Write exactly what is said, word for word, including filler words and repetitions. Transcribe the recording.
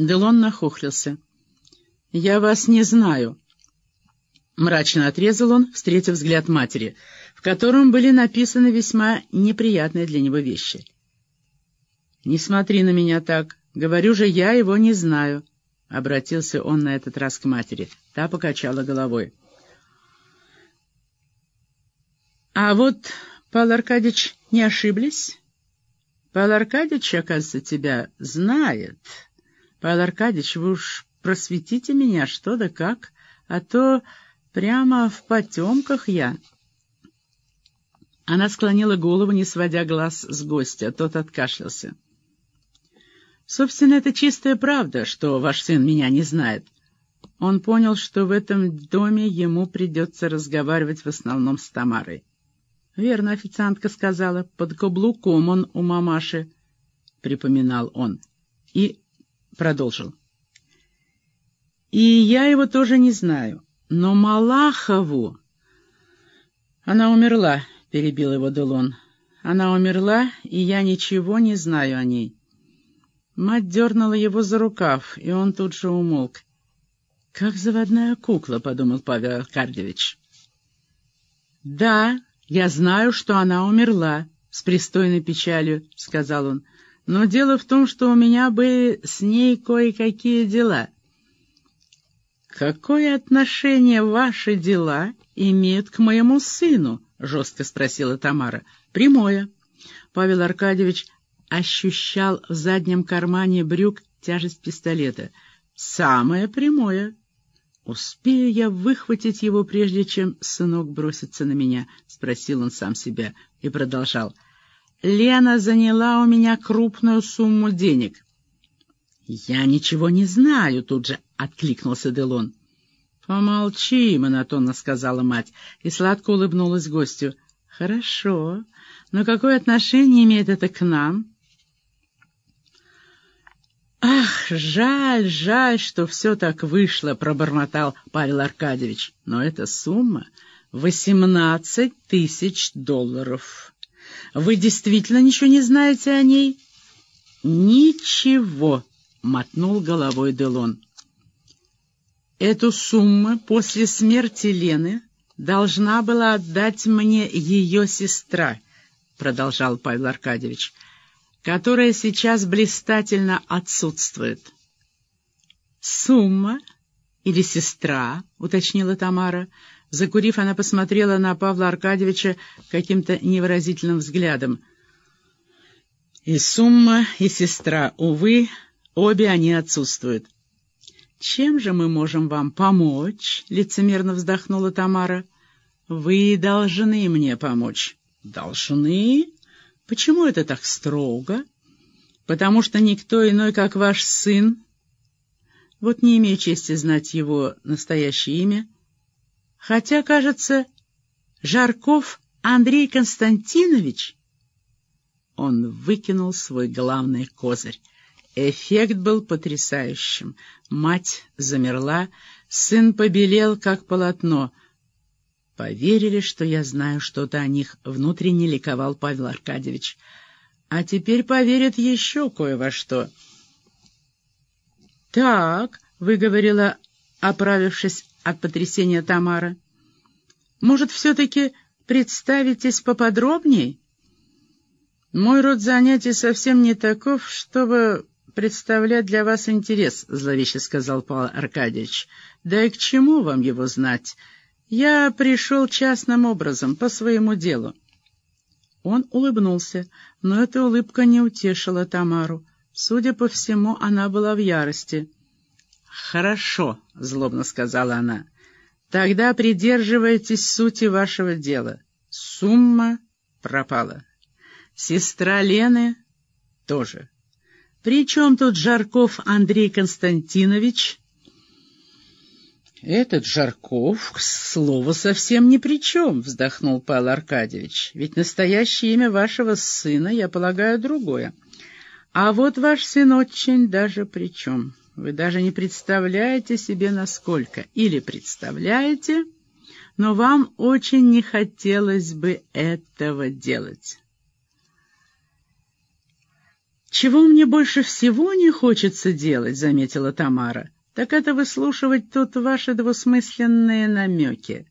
Делон нахохлился. «Я вас не знаю», — мрачно отрезал он, встретив взгляд матери, в котором были написаны весьма неприятные для него вещи. «Не смотри на меня так. Говорю же, я его не знаю», — обратился он на этот раз к матери. Та покачала головой. «А вот, Павел Аркадьевич, не ошиблись? Павел Аркадьевич, оказывается, тебя знает. Павел Аркадьевич, вы уж просветите меня, что да как, а то прямо в потемках я». Она склонила голову, не сводя глаз с гостя. Тот откашлялся. «Собственно, это чистая правда, что ваш сын меня не знает». Он понял, что в этом доме ему придется разговаривать в основном с Тамарой. «Верно, официантка сказала, под каблуком он у мамаши», — припоминал он. И продолжил. «И я его тоже не знаю, но Малахову...» «Она умерла», — перебил его Делон. «Она умерла, и я ничего не знаю о ней». Мать дернула его за рукав, и он тут же умолк. «Как заводная кукла», — подумал Павел Аркадьевич. «Да, я знаю, что она умерла», — с пристойной печалью сказал он. «Но дело в том, что у меня были с ней кое-какие дела». «Какое отношение ваши дела имеют к моему сыну?» — жестко спросила Тамара. «Прямое». Павел Аркадьевич ощущал в заднем кармане брюк тяжесть пистолета. «Самое прямое. Успею я выхватить его, прежде чем сынок бросится на меня?» — спросил он сам себя и продолжал. «Лена заняла у меня крупную сумму денег». «Я ничего не знаю», — тут же откликнулся Делон. «Помолчи», — монотонно сказала мать, и сладко улыбнулась гостю. «Хорошо, но какое отношение имеет это к нам?» «Ах, жаль, жаль, что все так вышло», — пробормотал Павел Аркадьевич. «Но эта сумма — восемнадцать тысяч долларов. Вы действительно ничего не знаете о ней?» «Ничего», — мотнул головой Делон. «Эту сумму после смерти Лены должна была отдать мне ее сестра», — продолжал Павел Аркадьевич, «которая сейчас блистательно отсутствует». «Сумма или сестра?» — уточнила Тамара. Закурив, она посмотрела на Павла Аркадьевича каким-то невыразительным взглядом. «И сумма, и сестра, увы, обе они отсутствуют». «Чем же мы можем вам помочь?» — лицемерно вздохнула Тамара. «Вы должны мне помочь». «Должны? Почему это так строго?» «Потому что никто иной, как ваш сын, вот не имею чести знать его настоящее имя, хотя, кажется, Жарков Андрей Константинович...» Он выкинул свой главный козырь. Эффект был потрясающим. Мать замерла, сын побелел, как полотно. «Поверили, что я знаю что-то о них», — внутренне ликовал Павел Аркадьевич. «А теперь поверят еще кое во что». «Так», — выговорила, оправившись от потрясения Тамара, «может, все-таки представитесь поподробней? Мой род занятий совсем не таков, чтобы представлять для вас интерес», — зловеще сказал Павел Аркадьевич. «Да и к чему вам его знать? Я пришел частным образом, по своему делу». Он улыбнулся, но эта улыбка не утешила Тамару. Судя по всему, она была в ярости. «Хорошо», — злобно сказала она, — «тогда придерживайтесь сути вашего дела. Сумма пропала. Сестра Лены тоже. При чем тут Жарков Андрей Константинович?» «Этот Жарков, к слову, совсем ни при чем», — вздохнул Павел Аркадьевич. «Ведь настоящее имя вашего сына, я полагаю, другое. А вот ваш сын очень даже при чем. Вы даже не представляете себе, насколько. Или представляете, но вам очень не хотелось бы этого делать». «Чего мне больше всего не хочется делать», — заметила Тамара, — «так это выслушивать тут ваши двусмысленные намеки».